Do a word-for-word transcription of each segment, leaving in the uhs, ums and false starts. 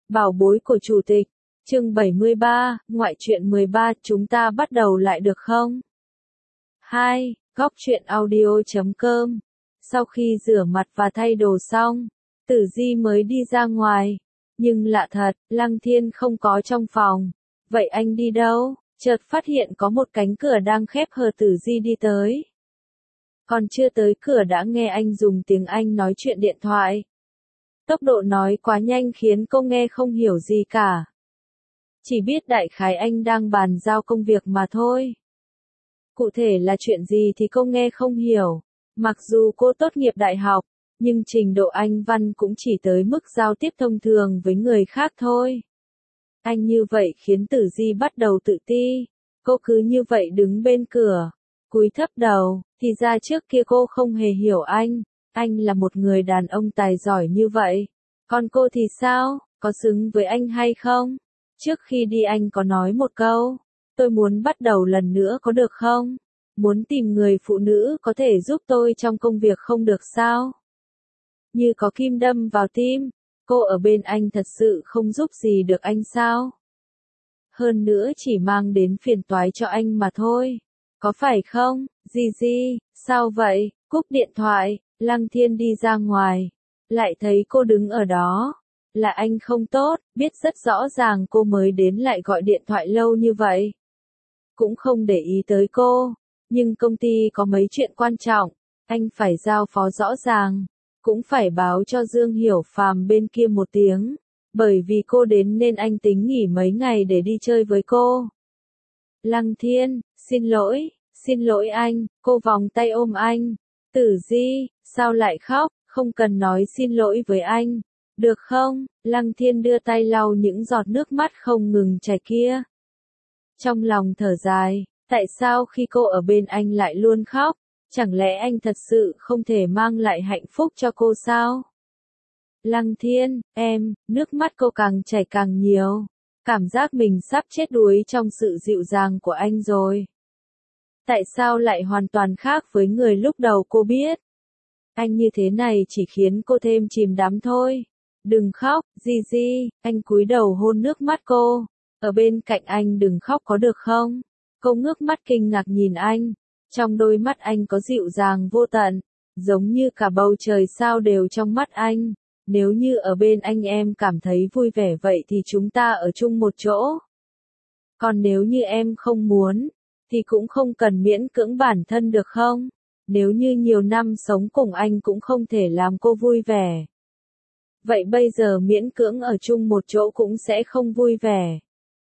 Bảo bối của chủ tịch. Chương bảy mươi ba, ngoại truyện mười ba, chúng ta bắt đầu lại được không? hai. Góc truyện audio chấm com. Sau khi rửa mặt và thay đồ xong, Tử Di mới đi ra ngoài. Nhưng lạ thật, Lăng Thiên không có trong phòng. Vậy anh đi đâu? Chợt phát hiện có một cánh cửa đang khép hờ. Tử Di đi tới. Còn chưa tới cửa đã nghe anh dùng tiếng Anh nói chuyện điện thoại. Tốc độ nói quá nhanh khiến cô nghe không hiểu gì cả. Chỉ biết đại khái anh đang bàn giao công việc mà thôi. Cụ thể là chuyện gì thì cô nghe không hiểu. Mặc dù cô tốt nghiệp đại học, nhưng trình độ Anh văn cũng chỉ tới mức giao tiếp thông thường với người khác thôi. Anh như vậy khiến Tử Di bắt đầu tự ti. Cô cứ như vậy đứng bên cửa, cúi thấp đầu, thì ra trước kia cô không hề hiểu anh. Anh là một người đàn ông tài giỏi như vậy. Còn cô thì sao, có xứng với anh hay không? Trước khi đi anh có nói một câu, tôi muốn bắt đầu lần nữa có được không? Muốn tìm người phụ nữ có thể giúp tôi trong công việc không được sao? Như có kim đâm vào tim, cô ở bên anh thật sự không giúp gì được anh sao? Hơn nữa chỉ mang đến phiền toái cho anh mà thôi. Có phải không, Di Di, sao vậy? Cúp điện thoại, Lăng Thiên đi ra ngoài. Lại thấy cô đứng ở đó. Là anh không tốt, biết rất rõ ràng cô mới đến lại gọi điện thoại lâu như vậy. Cũng không để ý tới cô. Nhưng công ty có mấy chuyện quan trọng, anh phải giao phó rõ ràng. Cũng phải báo cho Dương Hiểu Phàm bên kia một tiếng. Bởi vì cô đến nên anh tính nghỉ mấy ngày để đi chơi với cô. Lăng Thiên, xin lỗi, xin lỗi anh, cô vòng tay ôm anh. Tử Di, sao lại khóc, không cần nói xin lỗi với anh. Được không? Lăng Thiên đưa tay lau những giọt nước mắt không ngừng chảy kia. Trong lòng thở dài, tại sao khi cô ở bên anh lại luôn khóc? Chẳng lẽ anh thật sự không thể mang lại hạnh phúc cho cô sao? Lăng Thiên, em, nước mắt cô càng chảy càng nhiều. Cảm giác mình sắp chết đuối trong sự dịu dàng của anh rồi. Tại sao lại hoàn toàn khác với người lúc đầu cô biết? Anh như thế này chỉ khiến cô thêm chìm đắm thôi. Đừng khóc, Di Di, anh cúi đầu hôn nước mắt cô. Ở bên cạnh anh đừng khóc có được không? Cô ngước mắt kinh ngạc nhìn anh. Trong đôi mắt anh có dịu dàng vô tận. Giống như cả bầu trời sao đều trong mắt anh. Nếu như ở bên anh em cảm thấy vui vẻ vậy thì chúng ta ở chung một chỗ. Còn nếu như em không muốn, thì cũng không cần miễn cưỡng bản thân được không? Nếu như nhiều năm sống cùng anh cũng không thể làm cô vui vẻ. Vậy bây giờ miễn cưỡng ở chung một chỗ cũng sẽ không vui vẻ.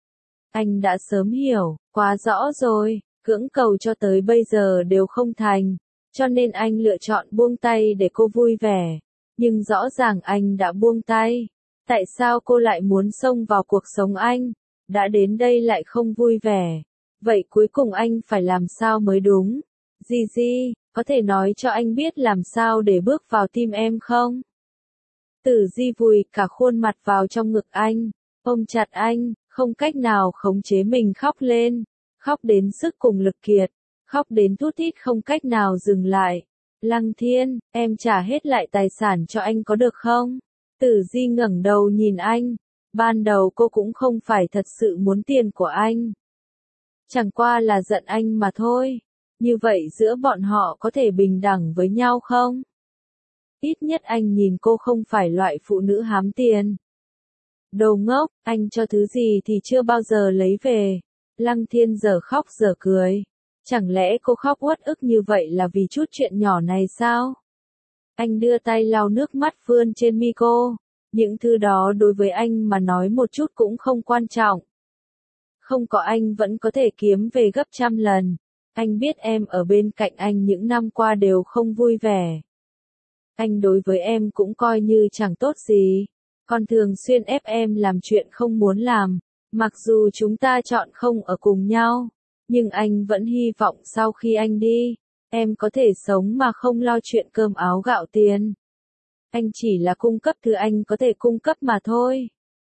Anh đã sớm hiểu, quá rõ rồi, cưỡng cầu cho tới bây giờ đều không thành. Cho nên anh lựa chọn buông tay để cô vui vẻ. Nhưng rõ ràng anh đã buông tay. Tại sao cô lại muốn xông vào cuộc sống anh? Đã đến đây lại không vui vẻ. Vậy cuối cùng anh phải làm sao mới đúng? Di Di, có thể nói cho anh biết làm sao để bước vào tim em không? Tử Di vùi cả khuôn mặt vào trong ngực anh, ôm chặt anh, không cách nào khống chế mình khóc lên. Khóc đến sức cùng lực kiệt, khóc đến thút thít không cách nào dừng lại. Lăng Thiên, em trả hết lại tài sản cho anh có được không? Tử Di ngẩng đầu nhìn anh. Ban đầu cô cũng không phải thật sự muốn tiền của anh. Chẳng qua là giận anh mà thôi. Như vậy giữa bọn họ có thể bình đẳng với nhau không? Ít nhất anh nhìn cô không phải loại phụ nữ hám tiền. Đồ ngốc, anh cho thứ gì thì chưa bao giờ lấy về. Lăng Thiên giờ khóc giờ cười. Chẳng lẽ cô khóc uất ức như vậy là vì chút chuyện nhỏ này sao? Anh đưa tay lau nước mắt vươn trên mi cô. Những thứ đó đối với anh mà nói một chút cũng không quan trọng. Không có anh vẫn có thể kiếm về gấp trăm lần. Anh biết em ở bên cạnh anh những năm qua đều không vui vẻ. Anh đối với em cũng coi như chẳng tốt gì. Còn thường xuyên ép em làm chuyện không muốn làm. Mặc dù chúng ta chọn không ở cùng nhau. Nhưng anh vẫn hy vọng sau khi anh đi, em có thể sống mà không lo chuyện cơm áo gạo tiền. Anh chỉ là cung cấp thứ anh có thể cung cấp mà thôi.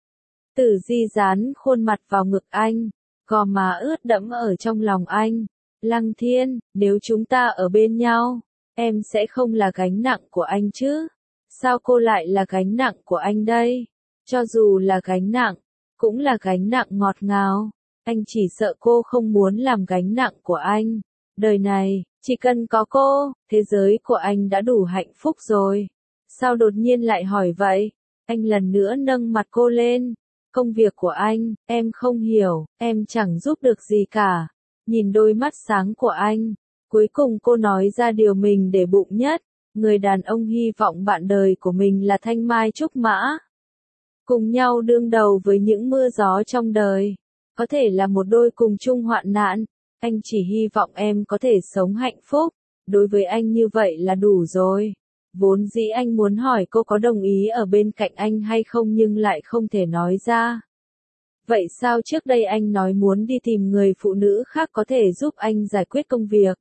Tử Di dán khuôn mặt vào ngực anh, gò má ướt đẫm ở trong lòng anh. Lăng Thiên, nếu chúng ta ở bên nhau, em sẽ không là gánh nặng của anh chứ? Sao cô lại là gánh nặng của anh đây? Cho dù là gánh nặng, cũng là gánh nặng ngọt ngào. Anh chỉ sợ cô không muốn làm gánh nặng của anh. Đời này, chỉ cần có cô, thế giới của anh đã đủ hạnh phúc rồi. Sao đột nhiên lại hỏi vậy? Anh lần nữa nâng mặt cô lên. Công việc của anh, em không hiểu, em chẳng giúp được gì cả. Nhìn đôi mắt sáng của anh, cuối cùng cô nói ra điều mình để bụng nhất. Người đàn ông hy vọng bạn đời của mình là thanh mai trúc mã. Cùng nhau đương đầu với những mưa gió trong đời. Có thể là một đôi cùng chung hoạn nạn. Anh chỉ hy vọng em có thể sống hạnh phúc. Đối với anh như vậy là đủ rồi. Vốn dĩ anh muốn hỏi cô có đồng ý ở bên cạnh anh hay không nhưng lại không thể nói ra. Vậy sao trước đây anh nói muốn đi tìm người phụ nữ khác có thể giúp anh giải quyết công việc?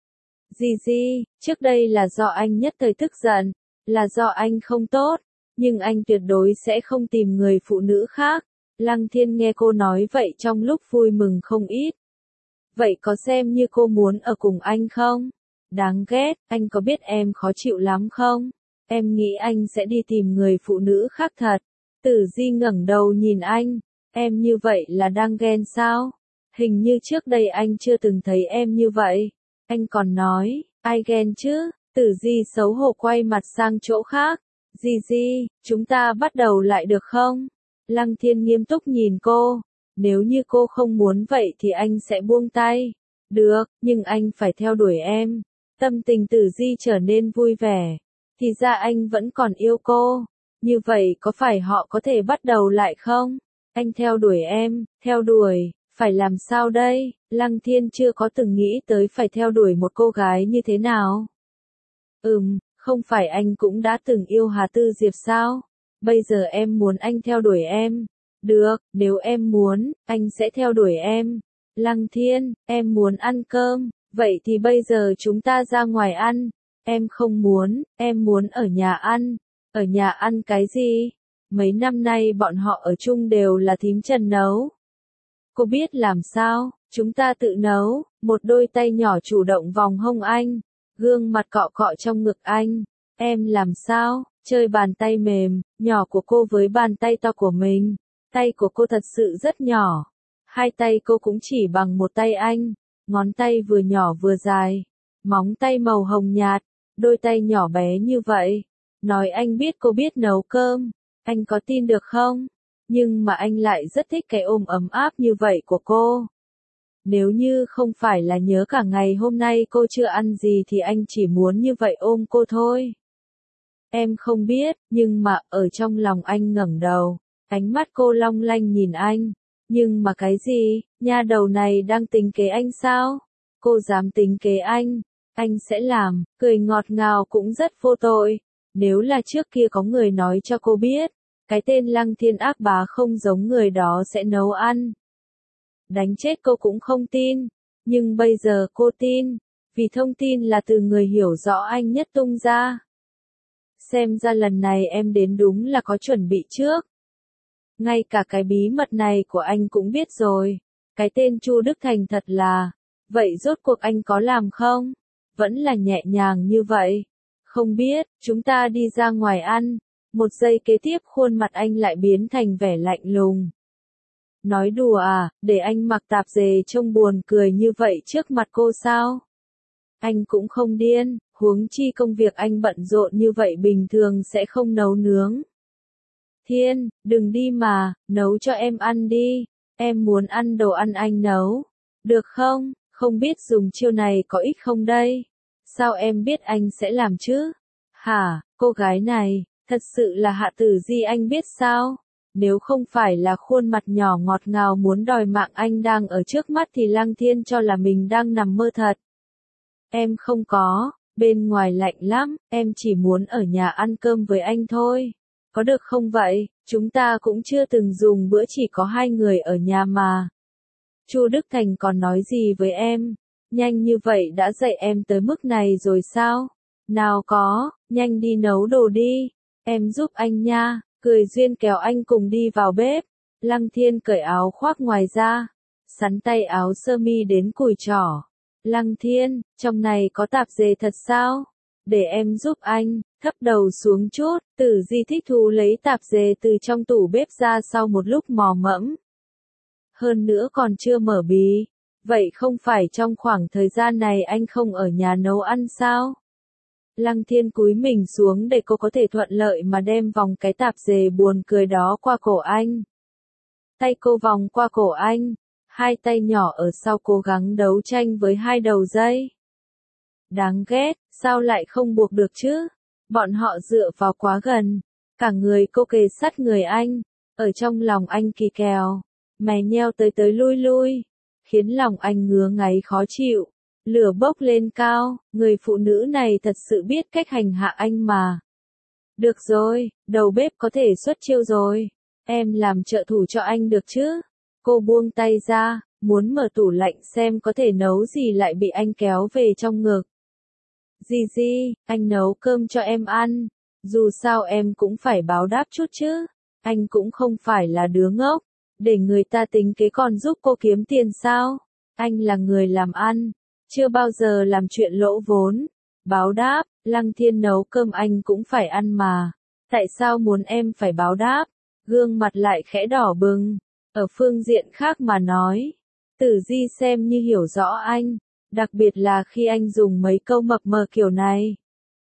Gigi, trước đây là do anh nhất thời tức giận, là do anh không tốt, nhưng anh tuyệt đối sẽ không tìm người phụ nữ khác. Lăng Thiên nghe cô nói vậy trong lúc vui mừng không ít. Vậy có xem như cô muốn ở cùng anh không? Đáng ghét, anh có biết em khó chịu lắm không? Em nghĩ anh sẽ đi tìm người phụ nữ khác thật. Tử Di ngẩng đầu nhìn anh, em như vậy là đang ghen sao? Hình như trước đây anh chưa từng thấy em như vậy. Anh còn nói, ai ghen chứ? Tử Di xấu hổ quay mặt sang chỗ khác. Gigi, chúng ta bắt đầu lại được không? Lăng Thiên nghiêm túc nhìn cô. Nếu như cô không muốn vậy thì anh sẽ buông tay. Được, nhưng anh phải theo đuổi em. Tâm tình Tử Di trở nên vui vẻ. Thì ra anh vẫn còn yêu cô. Như vậy có phải họ có thể bắt đầu lại không? Anh theo đuổi em, theo đuổi, phải làm sao đây? Lăng Thiên chưa có từng nghĩ tới phải theo đuổi một cô gái như thế nào. Ừm, không phải anh cũng đã từng yêu Hà Tư Diệp sao? Bây giờ em muốn anh theo đuổi em. Được, nếu em muốn, anh sẽ theo đuổi em. Lăng Thiên, em muốn ăn cơm, vậy thì bây giờ chúng ta ra ngoài ăn. Em không muốn, em muốn ở nhà ăn. Ở nhà ăn cái gì? Mấy năm nay bọn họ ở chung đều là thím Trần nấu. Cô biết làm sao, chúng ta tự nấu. Một đôi tay nhỏ chủ động vòng hông anh, gương mặt cọ cọ trong ngực anh. Em làm sao? Chơi bàn tay mềm, nhỏ của cô với bàn tay to của mình. Tay của cô thật sự rất nhỏ. Hai tay cô cũng chỉ bằng một tay anh. Ngón tay vừa nhỏ vừa dài. Móng tay màu hồng nhạt. Đôi tay nhỏ bé như vậy. Nói anh biết cô biết nấu cơm. Anh có tin được không? Nhưng mà anh lại rất thích cái ôm ấm áp như vậy của cô. Nếu như không phải là nhớ cả ngày hôm nay cô chưa ăn gì thì anh chỉ muốn như vậy ôm cô thôi. Em không biết, nhưng mà ở trong lòng anh ngẩng đầu, ánh mắt cô long lanh nhìn anh. Nhưng mà cái gì, nha đầu này đang tính kế anh sao? Cô dám tính kế anh, anh sẽ làm, cười ngọt ngào cũng rất vô tội. Nếu là trước kia có người nói cho cô biết, cái tên Lăng Thiên ác bá không giống người đó sẽ nấu ăn. Đánh chết cô cũng không tin, nhưng bây giờ cô tin, vì thông tin là từ người hiểu rõ anh nhất tung ra. Xem ra lần này em đến đúng là có chuẩn bị trước. Ngay cả cái bí mật này của anh cũng biết rồi. Cái tên Chu Đức Thành thật là, vậy rốt cuộc anh có làm không? Vẫn là nhẹ nhàng như vậy. Không biết, chúng ta đi ra ngoài ăn. Một giây kế tiếp khuôn mặt anh lại biến thành vẻ lạnh lùng. Nói đùa à, để anh mặc tạp dề trông buồn cười như vậy trước mặt cô sao? Anh cũng không điên, huống chi công việc anh bận rộn như vậy bình thường sẽ không nấu nướng. Thiên, đừng đi mà, nấu cho em ăn đi, em muốn ăn đồ ăn anh nấu. Được không, không biết dùng chiêu này có ích không đây? Sao em biết anh sẽ làm chứ? Hả, cô gái này, thật sự là Hạ Tử Di anh biết sao? Nếu không phải là khuôn mặt nhỏ ngọt ngào muốn đòi mạng anh đang ở trước mắt thì Lăng Thiên cho là mình đang nằm mơ thật. Em không có, bên ngoài lạnh lắm, em chỉ muốn ở nhà ăn cơm với anh thôi. Có được không vậy? Chúng ta cũng chưa từng dùng bữa chỉ có hai người ở nhà mà. Chu Đức Thành còn nói gì với em? Nhanh như vậy đã dạy em tới mức này rồi sao? Nào có, nhanh đi nấu đồ đi. Em giúp anh nha. Cười duyên kéo anh cùng đi vào bếp. Lăng Thiên cởi áo khoác ngoài ra, sắn tay áo sơ mi đến cùi chỏ. Lăng Thiên, trong này có tạp dề thật sao? Để em giúp anh, thấp đầu xuống chút, Tử Di thích thú lấy tạp dề từ trong tủ bếp ra sau một lúc mò mẫm. Hơn nữa còn chưa mở bí. Vậy không phải trong khoảng thời gian này anh không ở nhà nấu ăn sao? Lăng Thiên cúi mình xuống để cô có thể thuận lợi mà đem vòng cái tạp dề buồn cười đó qua cổ anh. Tay cô vòng qua cổ anh, hai tay nhỏ ở sau cố gắng đấu tranh với hai đầu dây. Đáng ghét, sao lại không buộc được chứ? Bọn họ dựa vào quá gần, cả người cô kề sát người anh, ở trong lòng anh kỳ kèo, mè nheo tới tới lui lui, khiến lòng anh ngứa ngáy khó chịu. Lửa bốc lên cao, người phụ nữ này thật sự biết cách hành hạ anh mà. Được rồi, đầu bếp có thể xuất chiêu rồi. Em làm trợ thủ cho anh được chứ? Cô buông tay ra, muốn mở tủ lạnh xem có thể nấu gì lại bị anh kéo về trong ngực. Di Di, anh nấu cơm cho em ăn. Dù sao em cũng phải báo đáp chút chứ. Anh cũng không phải là đứa ngốc. Để người ta tính kế còn giúp cô kiếm tiền sao? Anh là người làm ăn. Chưa bao giờ làm chuyện lỗ vốn. Báo đáp, Lăng Thiên nấu cơm anh cũng phải ăn mà. Tại sao muốn em phải báo đáp? Gương mặt lại khẽ đỏ bừng. Ở phương diện khác mà nói. Tử Di xem như hiểu rõ anh. Đặc biệt là khi anh dùng mấy câu mập mờ kiểu này.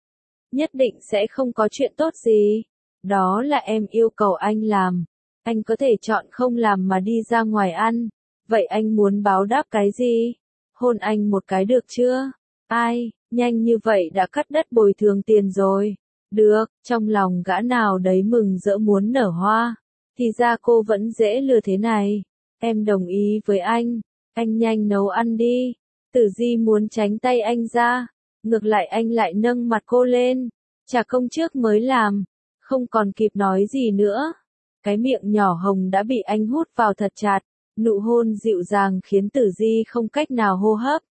Nhất định sẽ không có chuyện tốt gì. Đó là em yêu cầu anh làm. Anh có thể chọn không làm mà đi ra ngoài ăn. Vậy anh muốn báo đáp cái gì? Hôn anh một cái được chưa? Ai, nhanh như vậy đã cắt đất bồi thường tiền rồi. Được, trong lòng gã nào đấy mừng rỡ muốn nở hoa. Thì ra cô vẫn dễ lừa thế này. Em đồng ý với anh. Anh nhanh nấu ăn đi. Tử Di muốn tránh tay anh ra. Ngược lại anh lại nâng mặt cô lên. Trả công trước mới làm. Không còn kịp nói gì nữa. Cái miệng nhỏ hồng đã bị anh hút vào thật chặt. Nụ hôn dịu dàng khiến Tử Di không cách nào hô hấp.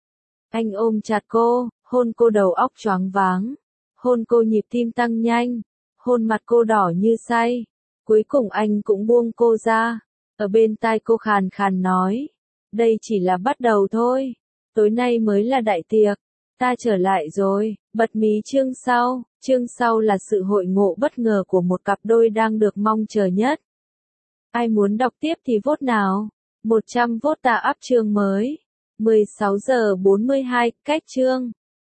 Anh ôm chặt cô, hôn cô đầu óc choáng váng. Hôn cô nhịp tim tăng nhanh. Hôn mặt cô đỏ như say. Cuối cùng anh cũng buông cô ra. Ở bên tai cô khàn khàn nói. Đây chỉ là bắt đầu thôi. Tối nay mới là đại tiệc. Ta trở lại rồi. Bật mí chương sau. Chương sau là sự hội ngộ bất ngờ của một cặp đôi đang được mong chờ nhất. Ai muốn đọc tiếp thì vote nào. một trăm vote ta up chương mới. mười sáu giờ bốn mươi hai, cách chương.